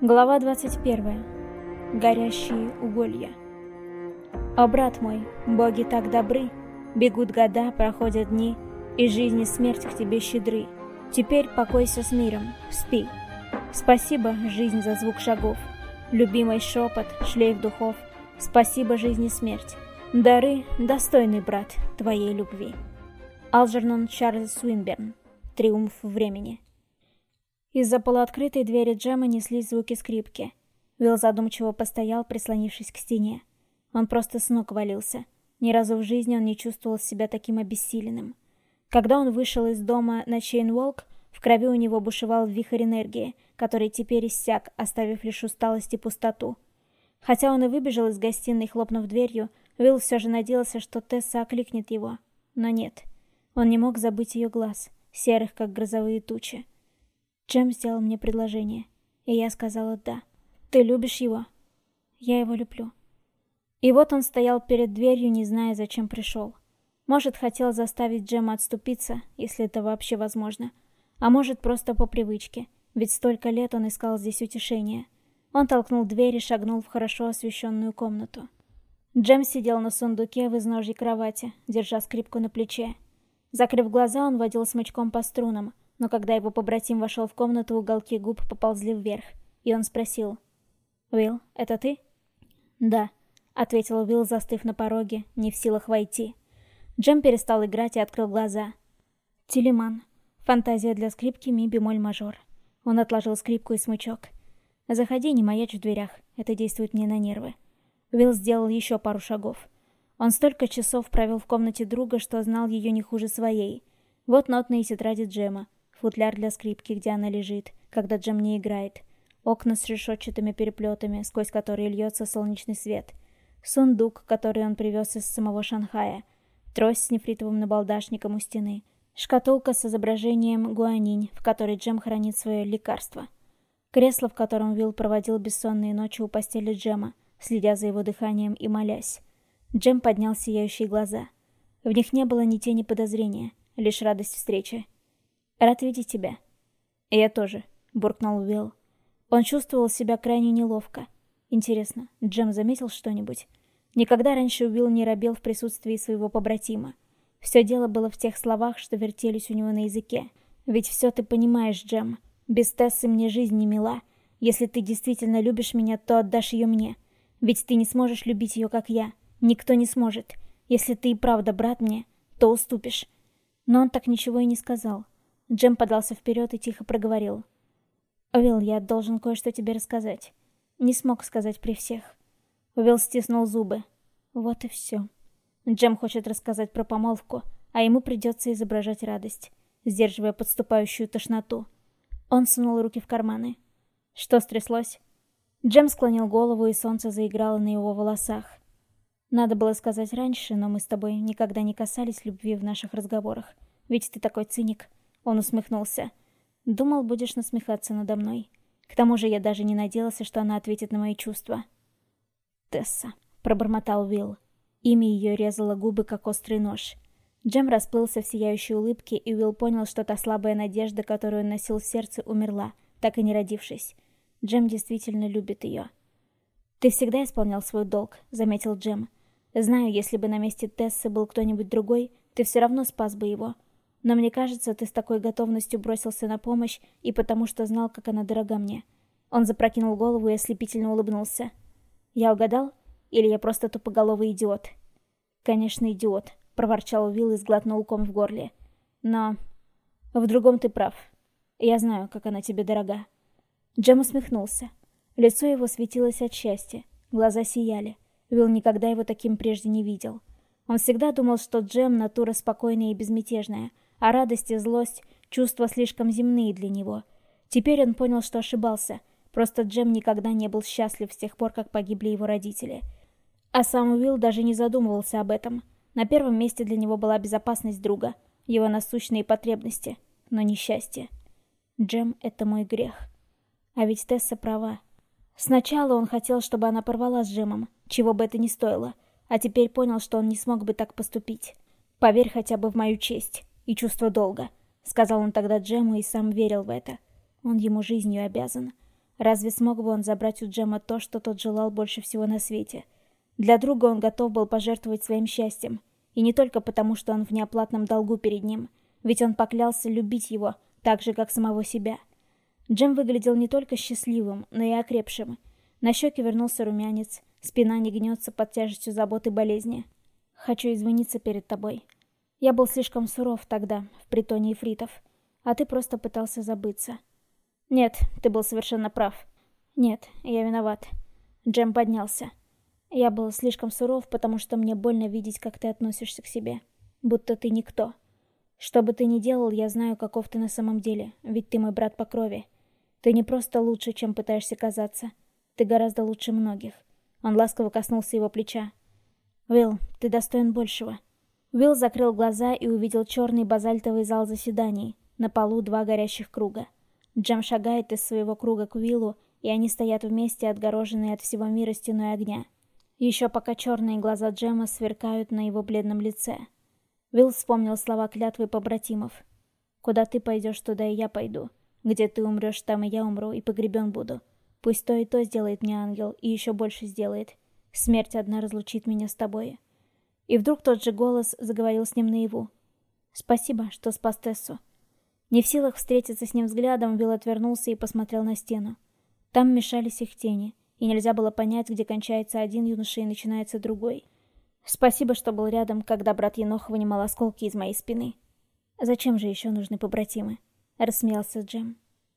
Глава 21. Горящие уголья. О, брат мой, боги так добры, бегут года, проходят дни, и жизнь и смерть к тебе щедры. Теперь покойся с миром, спи. Спасибо, жизнь, за звук шагов, любимый шепот, шлейф духов. Спасибо, жизнь и смерть, дары, достойный брат твоей любви. Алджернон Чарльз Суинберн. Триумф времени. Из-за полуоткрытой двери Джема неслись звуки скрипки. Уилл задумчиво постоял, прислонившись к стене. Он просто с ног валился. Ни разу в жизни он не чувствовал себя таким обессиленным. Когда он вышел из дома на Чейн-Уолк, в крови у него бушевал вихрь энергии, который теперь иссяк, оставив лишь усталость и пустоту. Хотя он и выбежал из гостиной, хлопнув дверью, Уилл все же надеялся, что Тесса окликнет его. Но нет. Он не мог забыть ее глаз, серых, как грозовые тучи. Джем сделал мне предложение, и я сказала «да». «Ты любишь его?» «Я его люблю». И вот он стоял перед дверью, не зная, зачем пришел. Может, хотел заставить Джема отступиться, если это вообще возможно. А может, просто по привычке, ведь столько лет он искал здесь утешения. Он толкнул дверь и шагнул в хорошо освещенную комнату. Джем сидел на сундуке в изножье кровати, держа скрипку на плече. Закрыв глаза, он водил смычком по струнам, но когда его побратим вошел в комнату, уголки губ поползли вверх, и он спросил: «Уилл, это ты?» «Да», — ответил Уилл, застыв на пороге, не в силах войти. Джем перестал играть и открыл глаза. «Телеман. Фантазия для скрипки ми-бемоль-мажор». Он отложил скрипку и смычок. «Заходи, не маячь в дверях, это действует мне на нервы». Уилл сделал еще пару шагов. Он столько часов провел в комнате друга, что знал ее не хуже своей. Вот нотные тетради Джема. Футляр для скрипки, где она лежит, когда Джем не играет. Окна с решетчатыми переплетами, сквозь которые льется солнечный свет. Сундук, который он привез из самого Шанхая. Трость с нефритовым набалдашником у стены. Шкатулка с изображением гуанинь, в которой Джем хранит свое лекарство. Кресло, в котором Уилл проводил бессонные ночи у постели Джема, следя за его дыханием и молясь. Джем поднял сияющие глаза. В них не было ни тени подозрения, лишь радость встречи. «Рад видеть тебя». «Я тоже», — буркнул Уилл. Он чувствовал себя крайне неловко. Интересно, Джем заметил что-нибудь? Никогда раньше Уилл не робел в присутствии своего побратима. Все дело было в тех словах, что вертелись у него на языке. «Ведь все ты понимаешь, Джем. Без Тессы мне жизнь не мила. Если ты действительно любишь меня, то отдашь ее мне. Ведь ты не сможешь любить ее, как я. Никто не сможет. Если ты и правда брат мне, то уступишь». Но он так ничего и не сказал. Джем подался вперед и тихо проговорил: «Уилл, я должен кое-что тебе рассказать. Не смог сказать при всех». Уилл стиснул зубы. Вот и все. Джем хочет рассказать про помолвку, а ему придется изображать радость, сдерживая подступающую тошноту. Он сунул руки в карманы. «Что стряслось?» Джем склонил голову, и солнце заиграло на его волосах. «Надо было сказать раньше, но мы с тобой никогда не касались любви в наших разговорах. Ведь ты такой циник». Он усмехнулся. «Думал, будешь насмехаться надо мной. К тому же я даже не надеялся, что она ответит на мои чувства». «Тесса», — пробормотал Уилл. Имя ее резало губы, как острый нож. Джем расплылся в сияющей улыбке, и Уилл понял, что та слабая надежда, которую он носил в сердце, умерла, так и не родившись. Джем действительно любит ее. «Ты всегда исполнял свой долг», — заметил Джем. «Знаю, если бы на месте Тессы был кто-нибудь другой, ты все равно спас бы его. Но мне кажется, ты с такой готовностью бросился на помощь и потому что знал, как она дорога мне». Он запрокинул голову и ослепительно улыбнулся. «Я угадал? Или я просто тупоголовый идиот?» «Конечно, идиот», — проворчал Уилл и сглотнул ком в горле. «Но в другом ты прав. Я знаю, как она тебе дорога». Джем усмехнулся. Лицо его светилось от счастья, глаза сияли. Уилл никогда его таким прежде не видел. Он всегда думал, что Джем — натура спокойная и безмятежная, а радость и злость — чувства слишком земные для него. Теперь он понял, что ошибался. Просто Джем никогда не был счастлив с тех пор, как погибли его родители. А сам Уилл даже не задумывался об этом. На первом месте для него была безопасность друга, его насущные потребности, но не счастье. Джем — это мой грех. А ведь Тесса права. Сначала он хотел, чтобы она порвала с Джемом, чего бы это ни стоило, а теперь понял, что он не смог бы так поступить. «Поверь хотя бы в мою честь и чувство долга», — сказал он тогда Джему и сам верил в это. Он ему жизнью обязан. Разве смог бы он забрать у Джема то, что тот желал больше всего на свете? Для друга он готов был пожертвовать своим счастьем. И не только потому, что он в неоплатном долгу перед ним. Ведь он поклялся любить его, так же, как самого себя. Джем выглядел не только счастливым, но и окрепшим. На щеке вернулся румянец, спина не гнется под тяжестью забот и болезни. «Хочу извиниться перед тобой. Я был слишком суров тогда, в притоне ифритов, а ты просто пытался забыться». «Нет, ты был совершенно прав. Нет, я виноват». Джем поднялся. «Я был слишком суров, потому что мне больно видеть, как ты относишься к себе. Будто ты никто. Что бы ты ни делал, я знаю, каков ты на самом деле, ведь ты мой брат по крови. Ты не просто лучше, чем пытаешься казаться. Ты гораздо лучше многих». Он ласково коснулся его плеча. «Уилл, ты достоин большего». Уилл закрыл глаза и увидел черный базальтовый зал заседаний. На полу 2 горящих круга. Джем шагает из своего круга к Уиллу, и они стоят вместе, отгороженные от всего мира стеной огня. Еще пока черные глаза Джема сверкают на его бледном лице. Уилл вспомнил слова клятвы побратимов. «Куда ты пойдешь, туда и я пойду. Где ты умрешь, там и я умру, и погребен буду. Пусть то и то сделает мне ангел, и еще больше сделает. Смерть одна разлучит меня с тобой». И вдруг тот же голос заговорил с ним наяву. «Спасибо, что спас Тессу». Не в силах встретиться с ним взглядом, Уилл отвернулся и посмотрел на стену. Там мешались их тени, и нельзя было понять, где кончается один юноша и начинается другой. «Спасибо, что был рядом, когда брат Енох вынимал осколки из моей спины». «Зачем же еще нужны побратимы?» — рассмеялся Джем.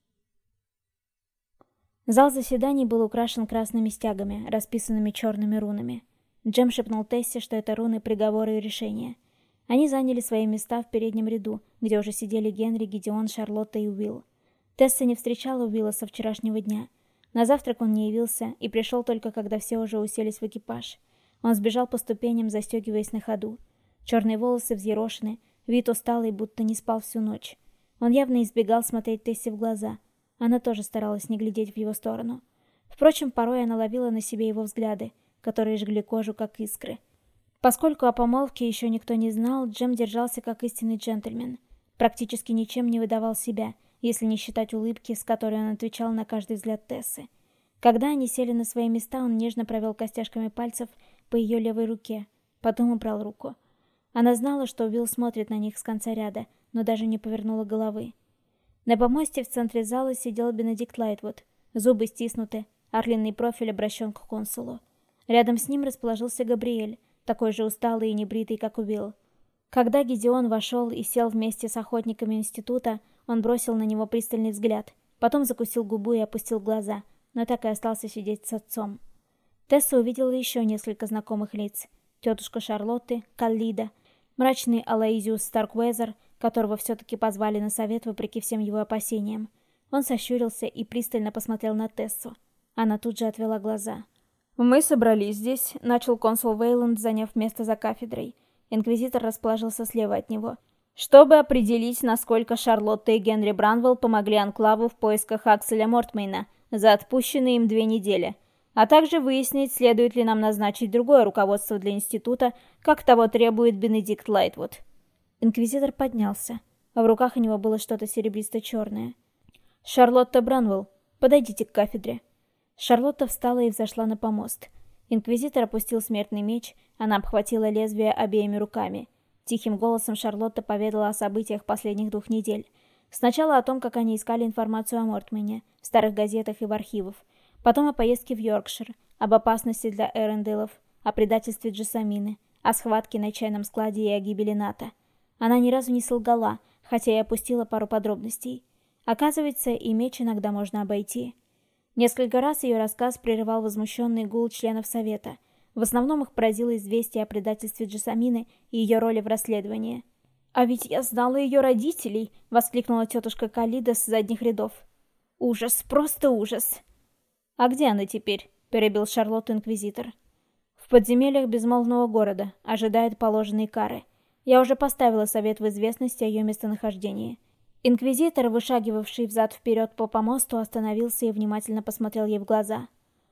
Зал заседаний был украшен красными стягами, расписанными черными рунами. Джем шепнул Тессе, что это руны приговора и решения. Они заняли свои места в переднем ряду, где уже сидели Генри, Гидеон, Шарлотта и Уилл. Тесса не встречала Уилла со вчерашнего дня. На завтрак он не явился и пришел только, когда все уже уселись в экипаж. Он сбежал по ступеням, застегиваясь на ходу. Черные волосы взъерошены, вид усталый, будто не спал всю ночь. Он явно избегал смотреть Тессе в глаза. Она тоже старалась не глядеть в его сторону. Впрочем, порой она ловила на себе его взгляды, которые жгли кожу, как искры. Поскольку о помолвке еще никто не знал, Джем держался как истинный джентльмен. Практически ничем не выдавал себя, если не считать улыбки, с которой он отвечал на каждый взгляд Тессы. Когда они сели на свои места, он нежно провел костяшками пальцев по ее левой руке, потом убрал руку. Она знала, что Уилл смотрит на них с конца ряда, но даже не повернула головы. На помосте в центре зала сидел Бенедикт Лайтвуд, зубы стиснуты, орлиный профиль обращен к консулу. Рядом с ним расположился Габриэль, такой же усталый и небритый, как Уилл. Когда Гидеон вошел и сел вместе с охотниками института, он бросил на него пристальный взгляд, потом закусил губу и опустил глаза, но так и остался сидеть с отцом. Тесса увидела еще несколько знакомых лиц. Тетушка Шарлотты, Каллида, мрачный Алоизиус Старквезер, которого все-таки позвали на совет вопреки всем его опасениям. Он сощурился и пристально посмотрел на Тессу. Она тут же отвела глаза. «Мы собрались здесь», — начал консул Вейланд, заняв место за кафедрой. Инквизитор расположился слева от него. «Чтобы определить, насколько Шарлотта и Генри Бранвелл помогли Анклаву в поисках Акселя Мортмейна за отпущенные им 2 недели, а также выяснить, следует ли нам назначить другое руководство для института, как того требует Бенедикт Лайтвуд». Инквизитор поднялся. В руках у него было что-то серебристо-черное. «Шарлотта Бранвелл, подойдите к кафедре». Шарлотта встала и взошла на помост. Инквизитор опустил смертный меч, она обхватила лезвие обеими руками. Тихим голосом Шарлотта поведала о событиях последних 2 недель. Сначала о том, как они искали информацию о Мортмейне, в старых газетах и в архивах. Потом о поездке в Йоркшир, об опасности для Эренделов, о предательстве Джессамины, о схватке на чайном складе и о гибели Ната. Она ни разу не солгала, хотя и опустила пару подробностей. Оказывается, и меч иногда можно обойти. Несколько раз ее рассказ прерывал возмущенный гул членов совета. В основном их поразило известие о предательстве Джессамины и ее роли в расследовании. «А ведь я знала ее родителей!» — воскликнула тетушка Каллида с задних рядов. «Ужас, просто ужас!» «А где она теперь?» — перебил Шарлотту инквизитор. «В подземельях безмолвного города, ожидает положенной кары. Я уже поставила совет в известность о ее местонахождении». Инквизитор, вышагивавший взад-вперед по помосту, остановился и внимательно посмотрел ей в глаза.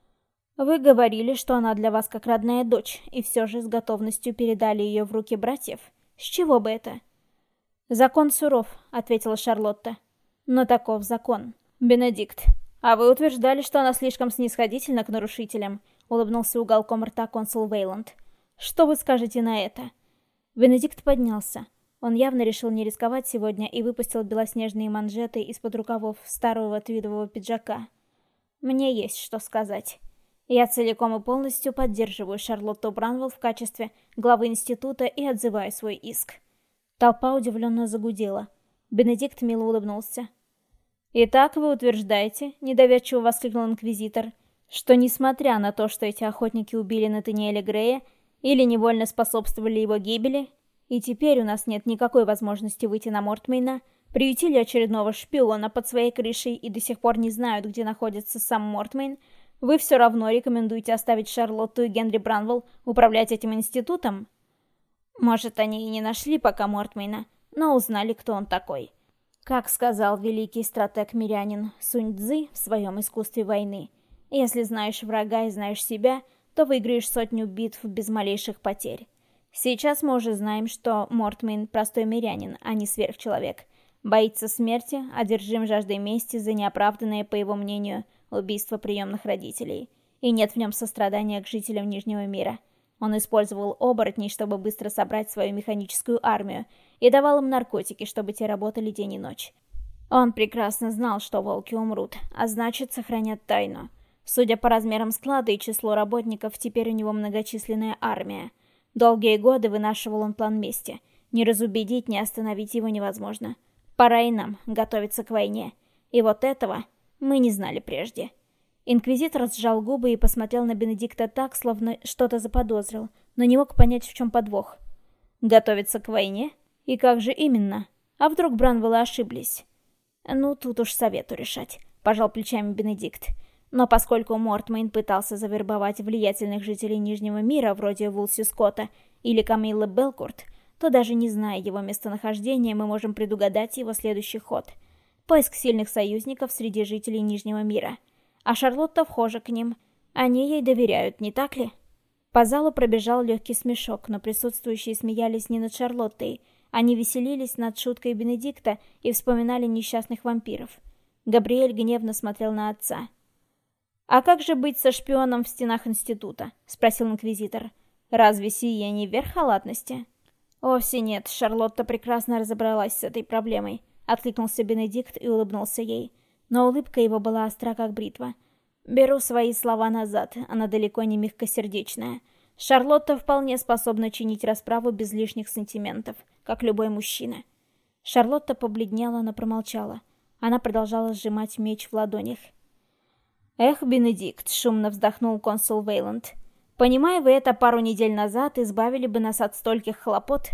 «Вы говорили, что она для вас как родная дочь, и все же с готовностью передали ее в руки братьев. С чего бы это?» «Закон суров», — ответила Шарлотта. «Но таков закон. Бенедикт, «А вы утверждали, что она слишком снисходительна к нарушителям», — улыбнулся уголком рта консул Вейланд. «Что вы скажете на это?» Бенедикт поднялся. Он явно решил не рисковать сегодня и выпустил белоснежные манжеты из-под рукавов старого твидового пиджака. «Мне есть что сказать. Я целиком и полностью поддерживаю Шарлотту Бранвелл в качестве главы института и отзываю свой иск». Толпа удивленно загудела. Бенедикт мило улыбнулся. «Итак, вы утверждаете, — недоверчиво воскликнул инквизитор, — что, несмотря на то, что эти охотники убили Натаниэля Грея или невольно способствовали его гибели, и теперь у нас нет никакой возможности выйти на Мортмейна, приютили очередного шпиона под своей крышей и до сих пор не знают, где находится сам Мортмейн, вы все равно рекомендуете оставить Шарлотту и Генри Бранвелл управлять этим институтом? Может, они и не нашли пока Мортмейна, но узнали, кто он такой. Как сказал великий стратег-мирянин Сунь Цзы в своем искусстве войны, если знаешь врага и знаешь себя, то выиграешь 100 битв без малейших потерь. Сейчас мы уже знаем, что Мортмейн простой мирянин, а не сверхчеловек. Боится смерти, одержим жаждой мести за неоправданное, по его мнению, убийство приемных родителей. И нет в нем сострадания к жителям Нижнего мира. Он использовал оборотней, чтобы быстро собрать свою механическую армию, и давал им наркотики, чтобы те работали день и ночь. Он прекрасно знал, что волки умрут, а значит, сохранят тайну. Судя по размерам склада и числу работников, теперь у него многочисленная армия. Долгие годы вынашивал он план мести. Ни разубедить, ни остановить его невозможно. Пора и нам готовиться к войне. И вот этого мы не знали прежде. Инквизитор сжал губы и посмотрел на Бенедикта так, словно что-то заподозрил, но не мог понять, в чем подвох. Готовиться к войне? И как же именно? А вдруг Бранвеллы ошиблись? Ну, тут уж совету решать, пожал плечами Бенедикт. Но поскольку Мортмейн пытался завербовать влиятельных жителей Нижнего мира, вроде Вулси Скотта или Камиллы Белкурт, то даже не зная его местонахождения, мы можем предугадать его следующий ход. Поиск сильных союзников среди жителей Нижнего мира. А Шарлотта вхожа к ним. Они ей доверяют, не так ли? По залу пробежал легкий смешок, но присутствующие смеялись не над Шарлоттой. Они веселились над шуткой Бенедикта и вспоминали несчастных вампиров. Габриэль гневно смотрел на отца. «А как же быть со шпионом в стенах института?» — спросил инквизитор. «Разве сие не верх халатности?» «Вовсе нет, Шарлотта прекрасно разобралась с этой проблемой», — откликнулся Бенедикт и улыбнулся ей. Но улыбка его была остра, как бритва. «Беру свои слова назад, она далеко не мягкосердечная. Шарлотта вполне способна чинить расправу без лишних сантиментов, как любой мужчина». Шарлотта побледнела, но промолчала. Она продолжала сжимать меч в ладонях. «Эх, Бенедикт», — шумно вздохнул консул Вейланд. «Понимая вы это пару недель назад, избавили бы нас от стольких хлопот».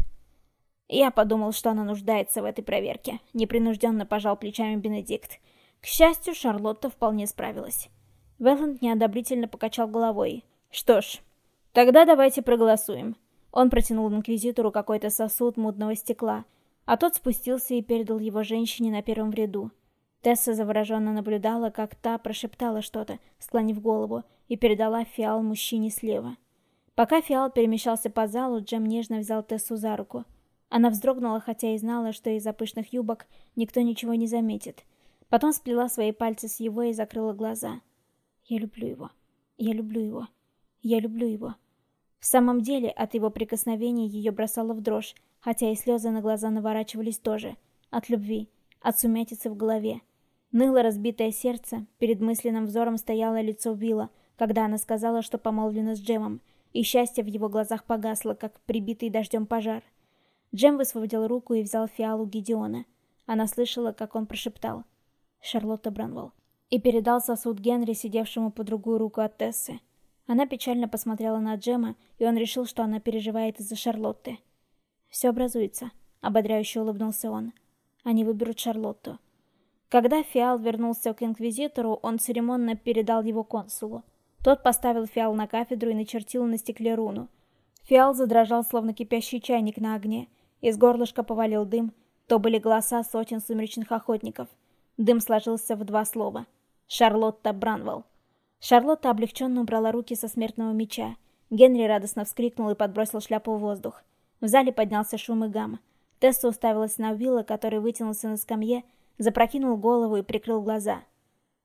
Я подумал, что она нуждается в этой проверке. Непринужденно пожал плечами Бенедикт. К счастью, Шарлотта вполне справилась. Вейланд неодобрительно покачал головой. «Что ж, тогда давайте проголосуем». Он протянул инквизитору какой-то сосуд мутного стекла, а тот спустился и передал его женщине на первом ряду. Тесса завороженно наблюдала, как та прошептала что-то, склонив голову, и передала фиал мужчине слева. Пока фиал перемещался по залу, Джем нежно взял Тессу за руку. Она вздрогнула, хотя и знала, что из-за пышных юбок никто ничего не заметит. Потом сплела свои пальцы с его и закрыла глаза. «Я люблю его. Я люблю его. Я люблю его». В самом деле, от его прикосновений ее бросало в дрожь, хотя и слезы на глаза наворачивались тоже. От любви, от сумятицы в голове. Ныло разбитое сердце, перед мысленным взором стояло лицо Уилла, когда она сказала, что помолвлена с Джемом, и счастье в его глазах погасло, как прибитый дождем пожар. Джем высвободил руку и взял фиалу Гидеона. Она слышала, как он прошептал «Шарлотта Бранвелл» и передал сосуд Генри, сидевшему по другую руку от Тессы. Она печально посмотрела на Джема, и он решил, что она переживает из-за Шарлотты. «Все образуется», — ободряюще улыбнулся он. «Они выберут Шарлотту». Когда фиал вернулся к инквизитору, он церемонно передал его консулу. Тот поставил фиал на кафедру и начертил на стекле руну. Фиал задрожал, словно кипящий чайник на огне. Из горлышка повалил дым. То были голоса сотен сумеречных охотников. Дым сложился в 2 слова. «Шарлотта Бранвелл». Шарлотта облегченно убрала руки со смертного меча. Генри радостно вскрикнул и подбросил шляпу в воздух. В зале поднялся шум и гам. Тесса уставилась на Уилла, который вытянулся на скамье, запрокинул голову и прикрыл глаза.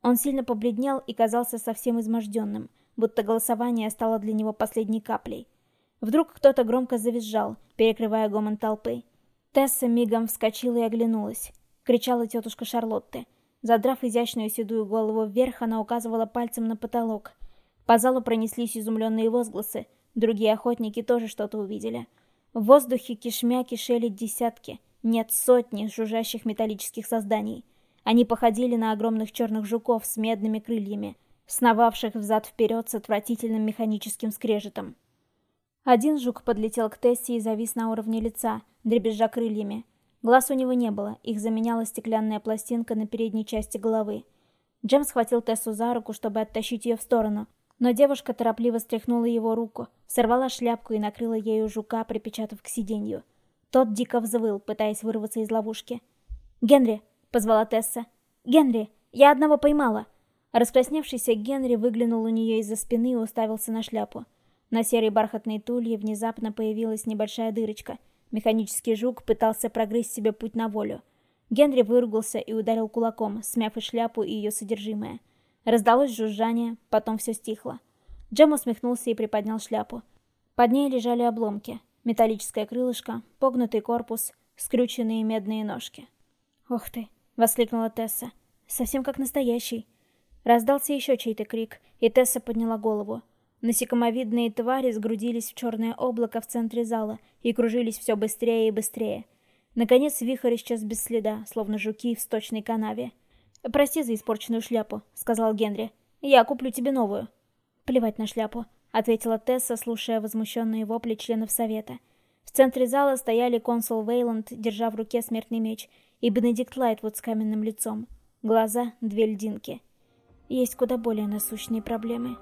Он сильно побледнел и казался совсем изможденным, будто голосование стало для него последней каплей. Вдруг кто-то громко завизжал, перекрывая гомон толпы. Тесса мигом вскочила и оглянулась. Кричала тетушка Шарлотты. Задрав изящную седую голову вверх, она указывала пальцем на потолок. По залу пронеслись изумленные возгласы. Другие охотники тоже что-то увидели. В воздухе кишмя кишели десятки, нет, сотни жужжащих металлических созданий. Они походили на огромных черных жуков с медными крыльями, сновавших взад-вперед с отвратительным механическим скрежетом. Один жук подлетел к Тессе и завис на уровне лица, дребезжа крыльями. Глаз у него не было, их заменяла стеклянная пластинка на передней части головы. Джем схватил Тессу за руку, чтобы оттащить ее в сторону, но девушка торопливо стряхнула его руку, сорвала шляпку и накрыла ею жука, припечатав к сиденью. Тот дико взвыл, пытаясь вырваться из ловушки. «Генри!» — позвала Тесса. «Генри! Я одного поймала!» Раскрасневшийся Генри выглянул у нее из-за спины и уставился на шляпу. На серой бархатной тулье внезапно появилась небольшая дырочка. Механический жук пытался прогрызть себе путь на волю. Генри выругался и ударил кулаком, смяв и шляпу, и ее содержимое. Раздалось жужжание, потом все стихло. Джем усмехнулся и приподнял шляпу. Под ней лежали обломки. Металлическое крылышко, погнутый корпус, скрюченные медные ножки. «Ух ты!» — воскликнула Тесса. «Совсем как настоящий!» Раздался еще чей-то крик, и Тесса подняла голову. Насекомовидные твари сгрудились в черное облако в центре зала и кружились все быстрее и быстрее. Наконец вихрь исчез без следа, словно жуки в сточной канаве. «Прости за испорченную шляпу», — сказал Генри. «Я куплю тебе новую». «Плевать на шляпу», — ответила Тесса, слушая возмущенные вопли членов совета. В центре зала стояли консул Вейланд, держа в руке смертный меч, и Бенедикт Лайтвуд с каменным лицом. Глаза — две льдинки. Есть куда более насущные проблемы.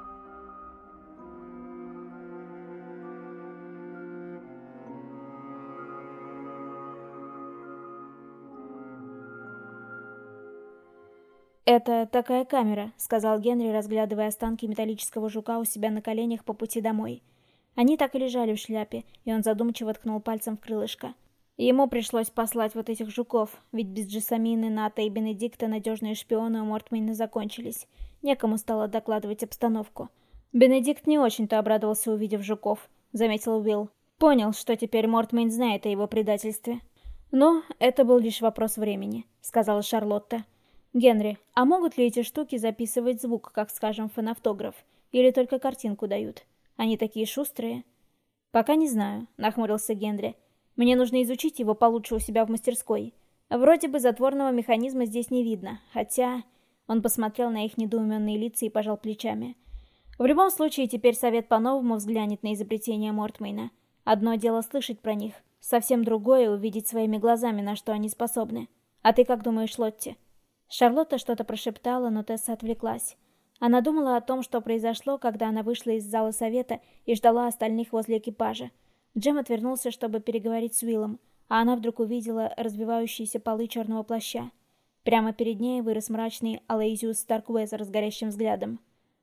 «Это такая камера», — сказал Генри, разглядывая останки металлического жука у себя на коленях по пути домой. Они так и лежали в шляпе, и он задумчиво ткнул пальцем в крылышко. Ему пришлось послать вот этих жуков, ведь без Джессамины, Ната и Бенедикта надежные шпионы у Мортмейна закончились. Некому стало докладывать обстановку. «Бенедикт не очень-то обрадовался, увидев жуков», — заметил Уилл. «Понял, что теперь Мортмейн знает о его предательстве». «Но это был лишь вопрос времени», — сказала Шарлотта. «Генри, а могут ли эти штуки записывать звук, как, скажем, фонофтограф? Или только картинку дают? Они такие шустрые?» «Пока не знаю», — нахмурился Генри. «Мне нужно изучить его получше у себя в мастерской. Вроде бы затворного механизма здесь не видно, хотя...» Он посмотрел на их недоуменные лица и пожал плечами. «В любом случае, теперь совет по-новому взглянет на изобретения Мортмейна. Одно дело слышать про них, совсем другое — увидеть своими глазами, на что они способны. А ты как думаешь, Лотти?» Шарлотта что-то прошептала, но Тесса отвлеклась. Она думала о том, что произошло, когда она вышла из зала совета и ждала остальных возле экипажа. Джем отвернулся, чтобы переговорить с Уиллом, а она вдруг увидела развивающиеся полы черного плаща. Прямо перед ней вырос мрачный Алэйзиус Старквезер с горящим взглядом.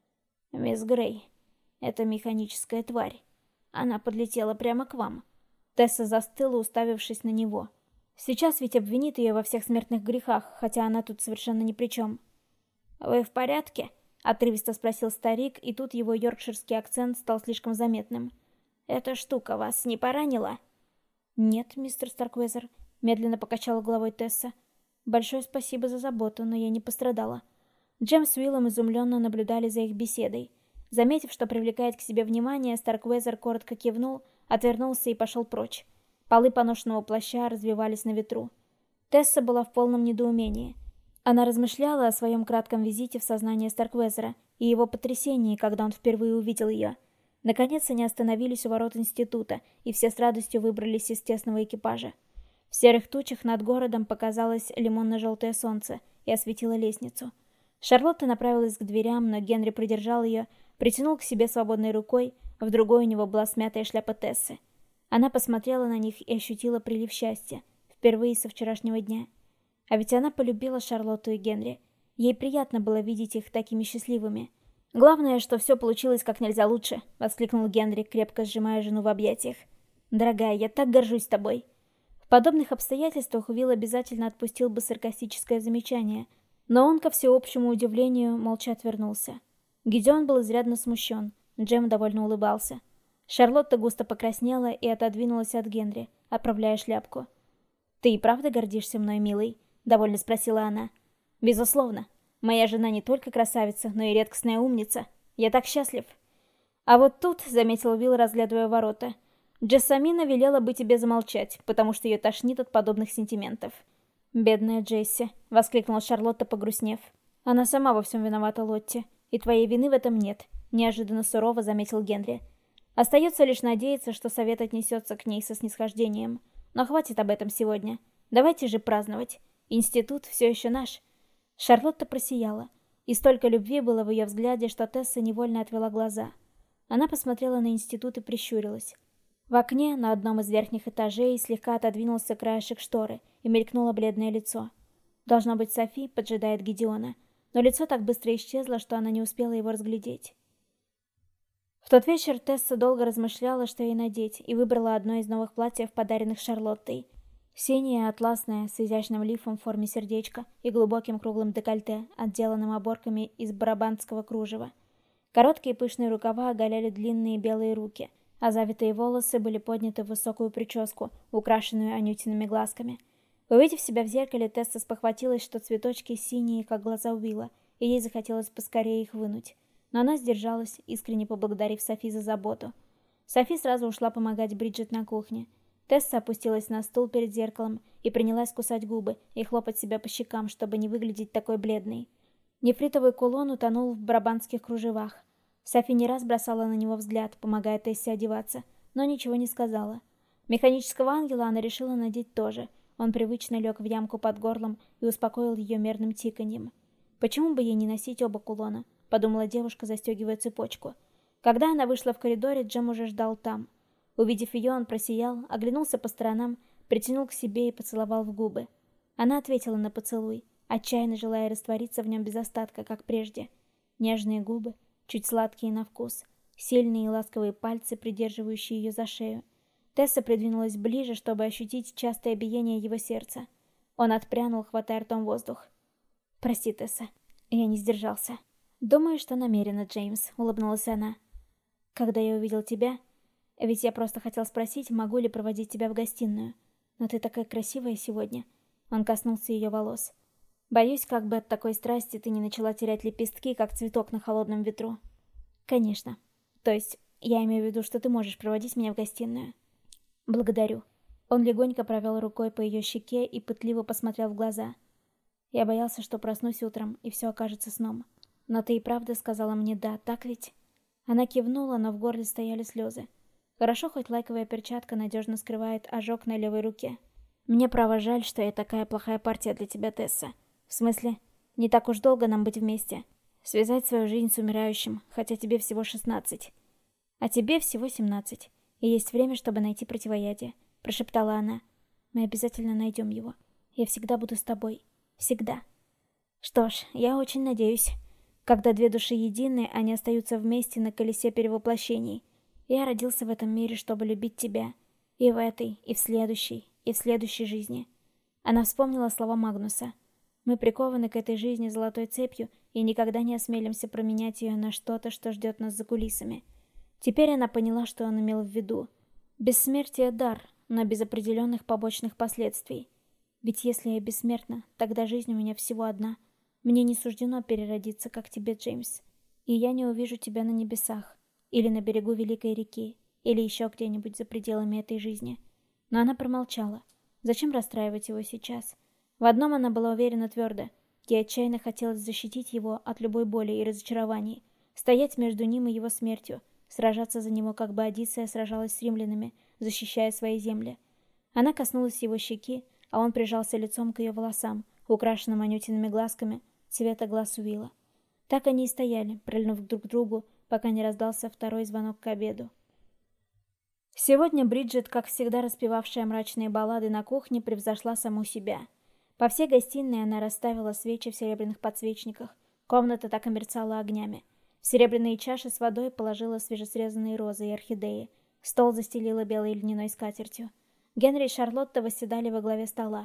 «Мисс Грей, это механическая тварь. Она подлетела прямо к вам». Тесса застыла, уставившись на него. Сейчас ведь обвинит ее во всех смертных грехах, хотя она тут совершенно ни при чем. «Вы в порядке?» — отрывисто спросил старик, и тут его йоркширский акцент стал слишком заметным. «Эта штука вас не поранила?» «Нет, мистер Старквезер», — медленно покачала головой Тесса. «Большое спасибо за заботу, но я не пострадала». Джем с Уиллом изумленно наблюдали за их беседой. Заметив, что привлекает к себе внимание, Старквезер коротко кивнул, отвернулся и пошел прочь. Полы поношенного плаща развивались на ветру. Тесса была в полном недоумении. Она размышляла о своем кратком визите в сознание Старквезера и его потрясении, когда он впервые увидел ее. Наконец они остановились у ворот института, и все с радостью выбрались из тесного экипажа. В серых тучах над городом показалось лимонно-желтое солнце и осветило лестницу. Шарлотта направилась к дверям, но Генри придержал ее, притянул к себе свободной рукой, в другой у него была смятая шляпа Тессы. Она посмотрела на них и ощутила прилив счастья, впервые со вчерашнего дня. А ведь она полюбила Шарлотту и Генри. Ей приятно было видеть их такими счастливыми. «Главное, что все получилось как нельзя лучше», — воскликнул Генри, крепко сжимая жену в объятиях. «Дорогая, я так горжусь тобой». В подобных обстоятельствах Уилл обязательно отпустил бы саркастическое замечание, Но он, ко всеобщему удивлению, молча отвернулся. Гидеон был изрядно смущен, Джем довольно улыбался. Шарлотта густо покраснела и отодвинулась от Генри, отправляя шляпку. «Ты и правда гордишься мной, милый?» — довольно спросила она. «Безусловно. Моя жена не только красавица, но и редкостная умница. Я так счастлив». «А вот тут», — заметил Уилл, разглядывая ворота, «Джессамина велела бы тебе замолчать, потому что ее тошнит от подобных сентиментов». «Бедная Джесси», — воскликнула Шарлотта, погрустнев. «Она сама во всем виновата, Лотти, и твоей вины в этом нет», — неожиданно сурово заметил Генри. «Остается лишь надеяться, что совет отнесется к ней со снисхождением. Но хватит об этом сегодня. Давайте же праздновать. Институт все еще наш». Шарлотта просияла, и столько любви было в ее взгляде, что Тесса невольно отвела глаза. Она посмотрела на институт и прищурилась. В окне на одном из верхних этажей слегка отодвинулся краешек шторы, и мелькнуло бледное лицо. Должно быть, Софи поджидает Гидеона, но лицо так быстро исчезло, что она не успела его разглядеть. В тот вечер Тесса долго размышляла, что ей надеть, и выбрала одно из новых платьев, подаренных Шарлоттой. Синее, атласное, с изящным лифом в форме сердечка и глубоким круглым декольте, отделанным оборками из брабантского кружева. Короткие пышные рукава оголяли длинные белые руки, а завитые волосы были подняты в высокую прическу, украшенную анютиными глазками. Увидев себя в зеркале, Тесса спохватилась, что цветочки синие, как глаза Уилла, и ей захотелось поскорее их вынуть. Но она сдержалась, искренне поблагодарив Софи за заботу. Софи сразу ушла помогать Бриджит на кухне. Тесса опустилась на стул перед зеркалом и принялась кусать губы и хлопать себя по щекам, чтобы не выглядеть такой бледной. Нефритовый кулон утонул в брабантских кружевах. Софи не раз бросала на него взгляд, помогая Тессе одеваться, но ничего не сказала. Механического ангела она решила надеть тоже. Он привычно лег в ямку под горлом и успокоил ее мерным тиканьем. «Почему бы ей не носить оба кулона?» — подумала девушка, застегивая цепочку. Когда она вышла в коридоре, Джем уже ждал там. Увидев ее, он просиял, оглянулся по сторонам, притянул к себе и поцеловал в губы. Она ответила на поцелуй, отчаянно желая раствориться в нем без остатка, как прежде. Нежные губы, чуть сладкие на вкус, сильные и ласковые пальцы, придерживающие ее за шею. Тесса придвинулась ближе, чтобы ощутить частое биение его сердца. Он отпрянул, хватая ртом воздух. «Прости, Тесса, я не сдержался». «Думаю, что намеренно, Джеймс», — улыбнулась она. «Когда я увидел тебя... Ведь я просто хотел спросить, могу ли проводить тебя в гостиную. Но ты такая красивая сегодня». Он коснулся ее волос. «Боюсь, как бы от такой страсти ты не начала терять лепестки, как цветок на холодном ветру». «Конечно. То есть, я имею в виду, что ты можешь проводить меня в гостиную». «Благодарю». Он легонько провел рукой по ее щеке и пытливо посмотрел в глаза. «Я боялся, что проснусь утром, и все окажется сном. Но ты и правда сказала мне «да», так ведь?» Она кивнула, но в горле стояли слезы. Хорошо, хоть лайковая перчатка надежно скрывает ожог на левой руке. «Мне право жаль, что я такая плохая партия для тебя, Тесса. В смысле, не так уж долго нам быть вместе. Связать свою жизнь с умирающим, хотя тебе всего 16. А тебе всего 17. И есть время, чтобы найти противоядие», — прошептала она. «Мы обязательно найдем его. Я всегда буду с тобой. Всегда». «Что ж, я очень надеюсь. Когда две души едины, они остаются вместе на колесе перевоплощений. Я родился в этом мире, чтобы любить тебя. И в этой, и в следующей жизни». Она вспомнила слова Магнуса. «Мы прикованы к этой жизни золотой цепью и никогда не осмелимся променять ее на что-то, что ждет нас за кулисами». Теперь она поняла, что он имел в виду. Бессмертие — дар, но без определенных побочных последствий. Ведь если я бессмертна, тогда жизнь у меня всего одна. Мне не суждено переродиться, как тебе, Джеймс. И я не увижу тебя на небесах, или на берегу великой реки, или еще где-нибудь за пределами этой жизни. Но она промолчала. Зачем расстраивать его сейчас? В одном она была уверена твердо. Ей отчаянно хотелось защитить его от любой боли и разочарований, стоять между ним и его смертью, сражаться за него, как бы Одиссея сражалась с римлянами, защищая свои земли. Она коснулась его щеки, а он прижался лицом к ее волосам, украшенным анютиными глазками, цвета глаз Уилла. Так они и стояли, прильнув друг к другу, пока не раздался второй звонок к обеду. Сегодня Бриджит, как всегда распевавшая мрачные баллады на кухне, превзошла саму себя. По всей гостиной она расставила свечи в серебряных подсвечниках. Комната так и мерцала огнями. В серебряные чаши с водой положила свежесрезанные розы и орхидеи. Стол застелила белой льняной скатертью. Генри и Шарлотта восседали во главе стола.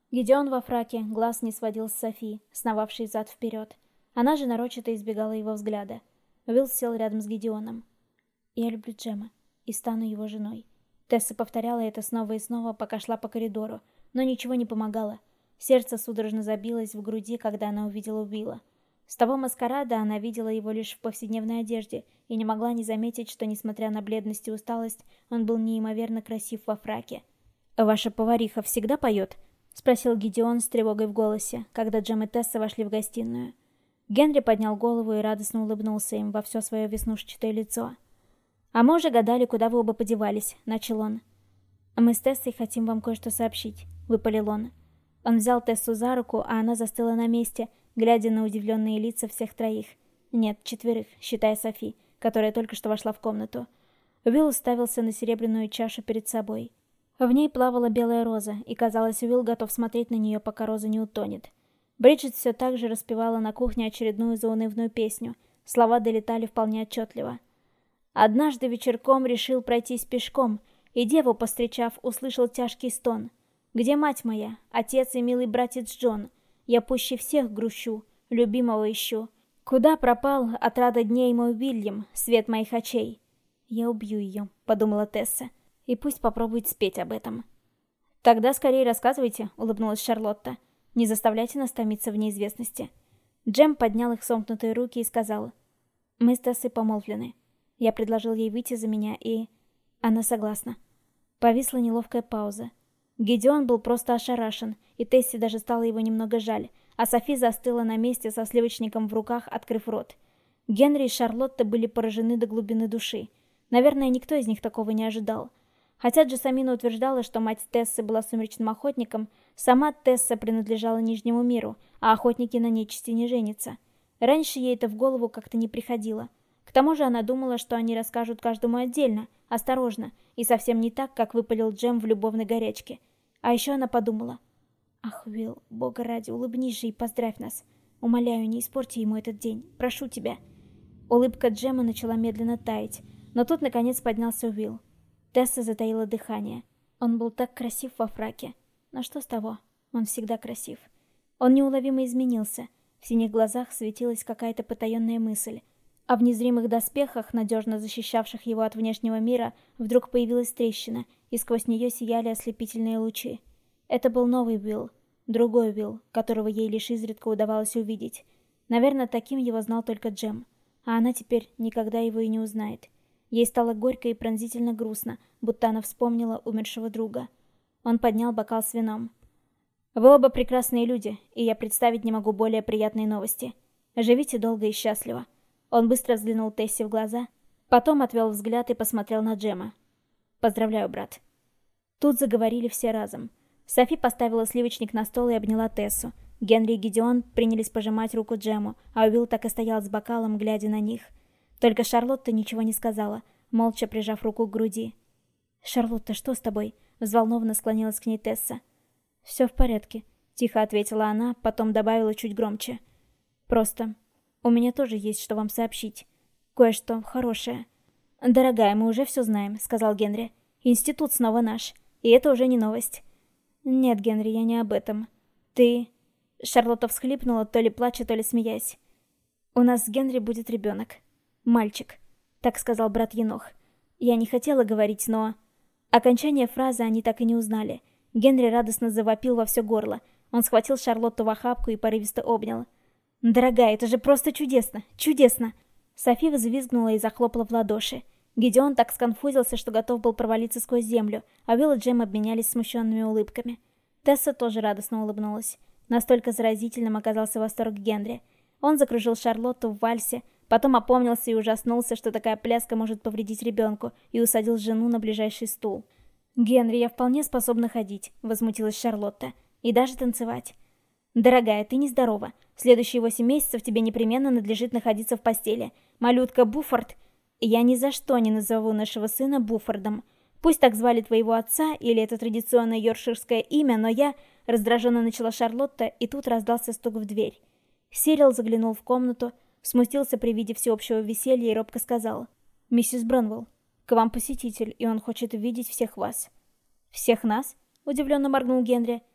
Гидеон во фраке глаз не сводил с Софи, сновавшей взад-вперед. Она же нарочито избегала его взгляда. Уилл сел рядом с Гидеоном. «Я люблю Джема и стану его женой». Тесса повторяла это снова и снова, пока шла по коридору, но ничего не помогало. Сердце судорожно забилось в груди, когда она увидела Уилла. С того маскарада она видела его лишь в повседневной одежде и не могла не заметить, что, несмотря на бледность и усталость, он был неимоверно красив во фраке. «Ваша повариха всегда поет?» — спросил Гидеон с тревогой в голосе, когда Джем и Тесса вошли в гостиную. Генри поднял голову и радостно улыбнулся им во все свое веснушчатое лицо. «А мы уже гадали, куда вы оба подевались», — начал он. «Мы с Тессой хотим вам кое-что сообщить», — выпалил он. Он взял Тессу за руку, а она застыла на месте, глядя на удивленные лица всех троих. Нет, 4, считая Софи, которая только что вошла в комнату. Уилл уставился на серебряную чашу перед собой. В ней плавала белая роза, и, казалось, Уилл готов смотреть на нее, пока роза не утонет. Бриджит все так же распевала на кухне очередную заунывную песню. Слова долетали вполне отчетливо. «Однажды вечерком решил пройтись пешком, и деву, постречав, услышал тяжкий стон. Где мать моя, отец и милый братец Джон? Я пуще всех грущу, любимого ищу. Куда пропал от рада дней мой Уильям, свет моих очей?» «Я убью ее», — подумала Тесса, — «и пусть попробует спеть об этом». «Тогда скорее рассказывайте», — улыбнулась Шарлотта. «Не заставляйте нас томиться в неизвестности». Джем поднял их сомкнутые руки и сказал: «Мы с Тессой помолвлены. Я предложил ей выйти за меня, и... она согласна». Повисла неловкая пауза. Гидеон был просто ошарашен, и Тессе даже стало его немного жаль, а Софи застыла на месте со сливочником в руках, открыв рот. Генри и Шарлотта были поражены до глубины души. Наверное, никто из них такого не ожидал. Хотя Джессамина утверждала, что мать Тессы была сумеречным охотником, сама Тесса принадлежала Нижнему миру, а охотники на нечисти не женятся. Раньше ей это в голову как-то не приходило. К тому же она думала, что они расскажут каждому отдельно, осторожно, и совсем не так, как выпалил Джем в любовной горячке. А еще она подумала: «Ах, Уилл, бога ради, улыбнись же и поздравь нас. Умоляю, не испорти ему этот день. Прошу тебя». Улыбка Джема начала медленно таять, но тут наконец поднялся Уилл. Тесса затаила дыхание. Он был так красив во фраке. Но что с того? Он всегда красив. Он неуловимо изменился. В синих глазах светилась какая-то потаенная мысль. А в незримых доспехах, надежно защищавших его от внешнего мира, вдруг появилась трещина, и сквозь нее сияли ослепительные лучи. Это был новый Уилл. Другой Уилл, которого ей лишь изредка удавалось увидеть. Наверное, таким его знал только Джем. А она теперь никогда его и не узнает. Ей стало горько и пронзительно грустно, будто она вспомнила умершего друга. Он поднял бокал с вином. «Вы оба прекрасные люди, и я представить не могу более приятной новости. Живите долго и счастливо». Он быстро взглянул Тессе в глаза, потом отвел взгляд и посмотрел на Джема. «Поздравляю, брат». Тут заговорили все разом. Софи поставила сливочник на стол и обняла Тессу. Генри и Гидеон принялись пожимать руку Джему, а Уилл так и стоял с бокалом, глядя на них. Только Шарлотта ничего не сказала, молча прижав руку к груди. «Шарлотта, что с тобой?» — взволнованно склонилась к ней Тесса. «Все в порядке», — тихо ответила она, потом добавила чуть громче. «Просто у меня тоже есть что вам сообщить. Кое-что хорошее». «Дорогая, мы уже все знаем», — сказал Генри. «Институт снова наш, и это уже не новость». «Нет, Генри, я не об этом. Ты...» Шарлотта всхлипнула, то ли плача, то ли смеясь. «У нас с Генри будет ребенок. Мальчик», — так сказал брат Енох. Я не хотела говорить, но... Окончание фразы они так и не узнали. Генри радостно завопил во все горло. Он схватил Шарлотту в охапку и порывисто обнял. «Дорогая, это же просто чудесно! Чудесно!» Софи взвизгнула и захлопала в ладоши. Гидеон так сконфузился, что готов был провалиться сквозь землю, а Уилл и Джем обменялись смущенными улыбками. Тесса тоже радостно улыбнулась. Настолько заразительным оказался восторг Генри. Он закружил Шарлотту в вальсе, потом опомнился и ужаснулся, что такая пляска может повредить ребенку, и усадил жену на ближайший стул. «Генри, я вполне способна ходить», — возмутилась Шарлотта, — «и даже танцевать». «Дорогая, ты нездорова. Следующие 8 месяцев тебе непременно надлежит находиться в постели. Малютка Буффорд...» «Я ни за что не назову нашего сына Буффордом. Пусть так звали твоего отца, или это традиционное йоркширское имя, но я...» Раздраженно начала Шарлотта, и тут раздался стук в дверь. Сирил заглянул в комнату, смутился при виде всеобщего веселья и робко сказал: «Миссис Бронвелл, к вам посетитель, и он хочет видеть всех вас». «Всех нас?» — удивленно моргнул Генри.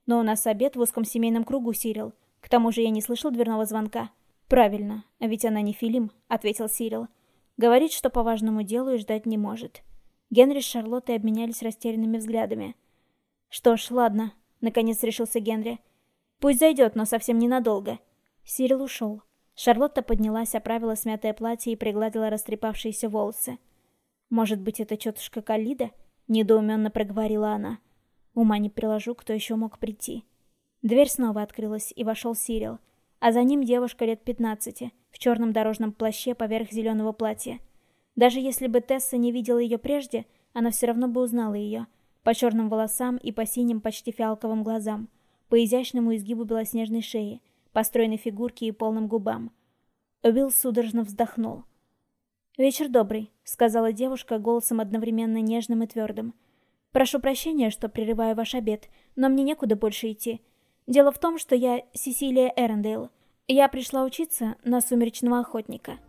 Но у нас обед в узком семейном кругу, Сирил. К тому же я не слышал дверного звонка. Правильно, ведь она не Филим, ответил Сирил. Говорит, что по важному делу и ждать не может. Генри с Шарлоттой обменялись растерянными взглядами. Что ж, ладно, наконец решился Генри. Пусть зайдет, но совсем ненадолго. Сирил ушел. Шарлотта поднялась, оправила смятое платье и пригладила растрепавшиеся волосы. «Может быть, это тетушка Калида?» — недоуменно проговорила она. Ума не приложу, кто еще мог прийти. Дверь снова открылась, и вошел Сирил, а за ним девушка лет 15, в черном дорожном плаще поверх зеленого платья. Даже если бы Тесса не видела ее прежде, она все равно бы узнала ее, по черным волосам и по синим, почти фиалковым глазам, по изящному изгибу белоснежной шеи, по стройной фигурке и полным губам. Уилл судорожно вздохнул. «Вечер добрый», — сказала девушка голосом одновременно нежным и твердым. «Прошу прощения, что прерываю ваш обед, но мне некуда больше идти. Дело в том, что я Сесилия Эрендейл. Я пришла учиться на сумеречного охотника».